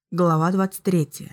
Глава 23.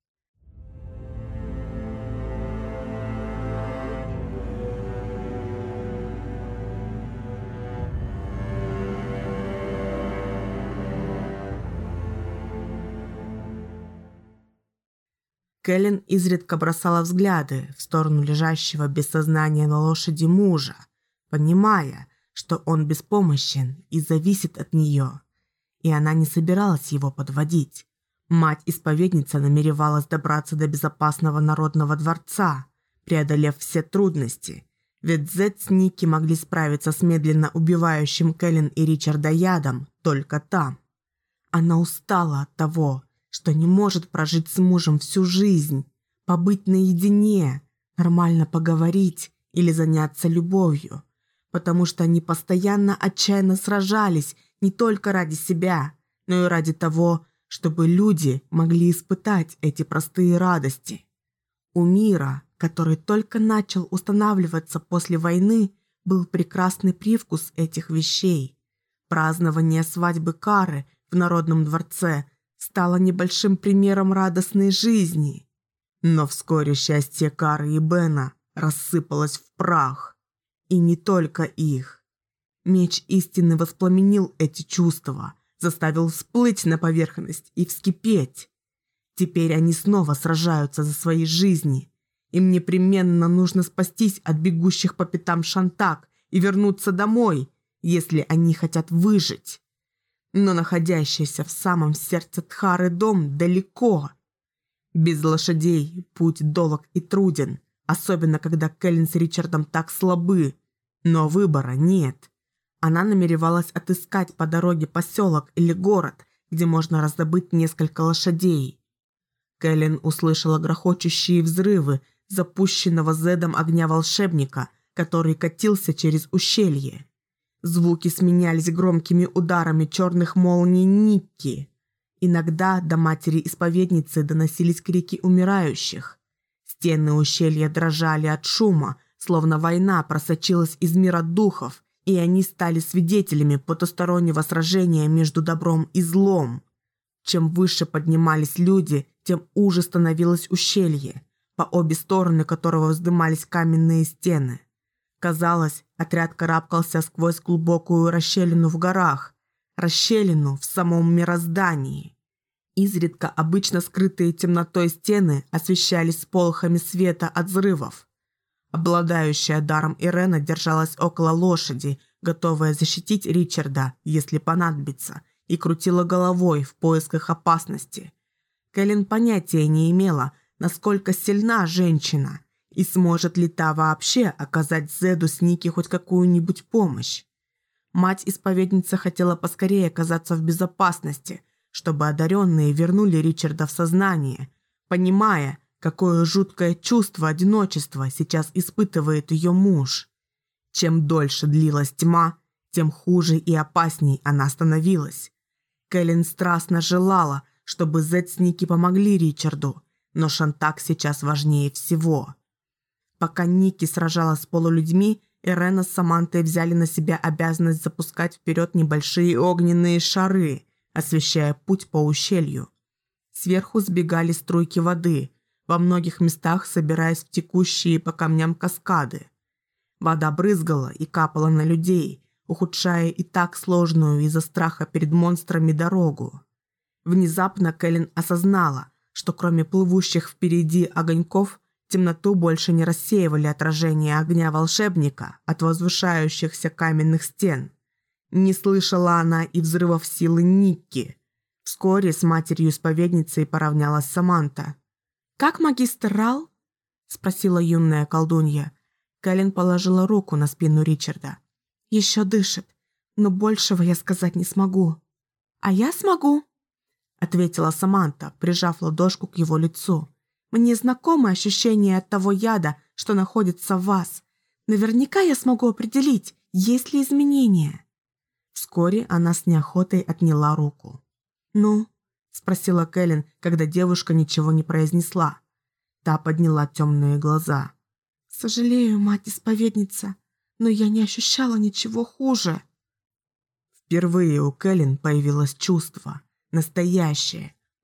Кэлен изредка бросала взгляды в сторону лежащего без сознания на лошади мужа, понимая, что он беспомощен и зависит от нее, и она не собиралась его подводить. Мать-исповедница намеревалась добраться до безопасного народного дворца, преодолев все трудности, ведь Зед с Никки могли справиться с медленно убивающим Кэлен и Ричарда ядом только там. Она устала от того, что не может прожить с мужем всю жизнь, побыть наедине, нормально поговорить или заняться любовью, потому что они постоянно отчаянно сражались не только ради себя, но и ради того, чтобы люди могли испытать эти простые радости. У мира, который только начал устанавливаться после войны, был прекрасный привкус этих вещей. Празднование свадьбы Кары в Народном дворце стало небольшим примером радостной жизни. Но вскоре счастье Кары и Бена рассыпалось в прах. И не только их. Меч истины воспламенил эти чувства, заставил всплыть на поверхность и вскипеть. Теперь они снова сражаются за свои жизни. Им непременно нужно спастись от бегущих по пятам Шантак и вернуться домой, если они хотят выжить. Но находящийся в самом сердце Тхары дом далеко. Без лошадей путь долог и труден, особенно когда Кэлен с Ричардом так слабы. Но выбора нет. Она намеревалась отыскать по дороге поселок или город, где можно раздобыть несколько лошадей. Кэлен услышала грохочущие взрывы запущенного Зедом огня волшебника, который катился через ущелье. Звуки сменялись громкими ударами черных молний Никки. Иногда до матери-исповедницы доносились крики умирающих. Стены ущелья дрожали от шума, словно война просочилась из мира духов, и они стали свидетелями потустороннего сражения между добром и злом. Чем выше поднимались люди, тем уже становилось ущелье, по обе стороны которого вздымались каменные стены. Казалось, отряд карабкался сквозь глубокую расщелину в горах, расщелину в самом мироздании. Изредка обычно скрытые темнотой стены освещались сполохами света от взрывов. Обладающая даром Ирена держалась около лошади, готовая защитить Ричарда, если понадобится, и крутила головой в поисках опасности. Кэлен понятия не имела, насколько сильна женщина, и сможет ли та вообще оказать Зеду с Никки хоть какую-нибудь помощь. Мать-исповедница хотела поскорее оказаться в безопасности, чтобы одаренные вернули Ричарда в сознание, понимая, какое жуткое чувство одиночества сейчас испытывает ее муж. Чем дольше длилась тьма, тем хуже и опасней она становилась. Кэлен страстно желала, чтобы Зед с Никки помогли Ричарду, но Шантак сейчас важнее всего. Пока Никки сражалась с полулюдьми, Ирена с Самантой взяли на себя обязанность запускать вперед небольшие огненные шары, освещая путь по ущелью. Сверху сбегали струйки воды, во многих местах собираясь в текущие по камням каскады. Вода брызгала и капала на людей, ухудшая и так сложную из-за страха перед монстрами дорогу. Внезапно Кэлен осознала, что кроме плывущих впереди огоньков, темноту больше не рассеивали отражения огня волшебника от возвышающихся каменных стен. Не слышала она и взрывов силы Никки. Вскоре с матерью-исповедницей поравнялась Саманта. «Как магистр Рал?» – спросила юная колдунья. Кэлен положила руку на спину Ричарда. «Еще дышит, но большего я сказать не смогу». «А я смогу», – ответила Саманта, прижав ладошку к его лицу. «Мне знакомо ощущение от того яда, что находится в вас. Наверняка я смогу определить, есть ли изменения». Вскоре она с неохотой отняла руку. «Ну?» – спросила Кэлен, когда девушка ничего не произнесла. Та подняла темные глаза. «Сожалею, мать-исповедница, но я не ощущала ничего хуже». Впервые у Кэлен появилось чувство, настоящее,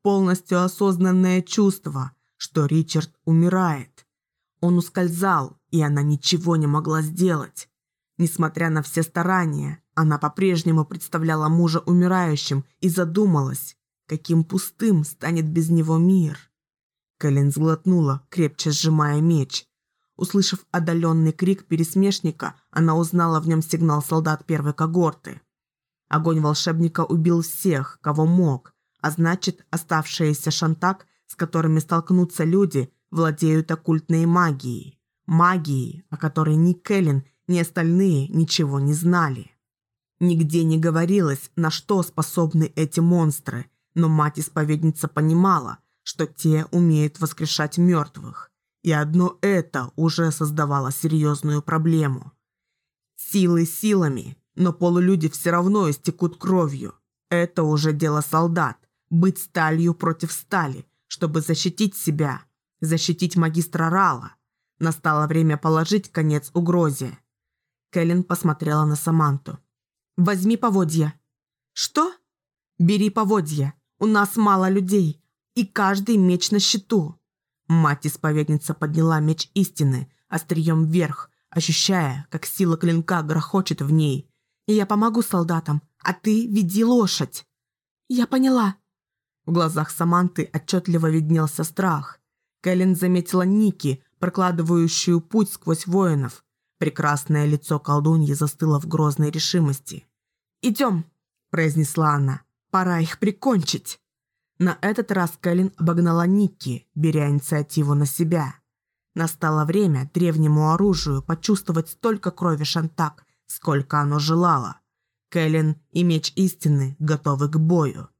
полностью осознанное чувство, что Ричард умирает. Он ускользал, и она ничего не могла сделать. Несмотря на все старания, она по-прежнему представляла мужа умирающим и задумалась, каким пустым станет без него мир. Кэлен сглотнула, крепче сжимая меч. Услышав отдаленный крик пересмешника, она узнала в нем сигнал солдат первой когорты. Огонь волшебника убил всех, кого мог, а значит, оставшиеся Шантак, с которыми столкнутся люди, владеют оккультной магией. Магией, о которой ни Кэлен, ни остальные ничего не знали. Нигде не говорилось, на что способны эти монстры, но мать-исповедница понимала, что те умеют воскрешать мертвых. И одно это уже создавало серьезную проблему. Силы силами, но полулюди все равно истекут кровью. Это уже дело солдат – быть сталью против стали, чтобы защитить себя, защитить магистра Рала. Настало время положить конец угрозе. Кэлен посмотрела на Саманту. «Возьми поводья». «Что?» «Бери поводья. У нас мало людей, и каждый меч на счету». Мать-исповедница подняла меч истины острием вверх, ощущая, как сила клинка грохочет в ней. «И я помогу солдатам, а ты веди лошадь». «Я поняла». В глазах Саманты отчетливо виднелся страх. Кэлен заметила Ники, прокладывающую путь сквозь воинов. Прекрасное лицо колдуньи застыло в грозной решимости. «Идем», – произнесла она, – «пора их прикончить». На этот раз Кэлен обогнала Никки, беря инициативу на себя. Настало время древнему оружию почувствовать столько крови Шантак, сколько оно желало. Кэлен и меч истины готовы к бою.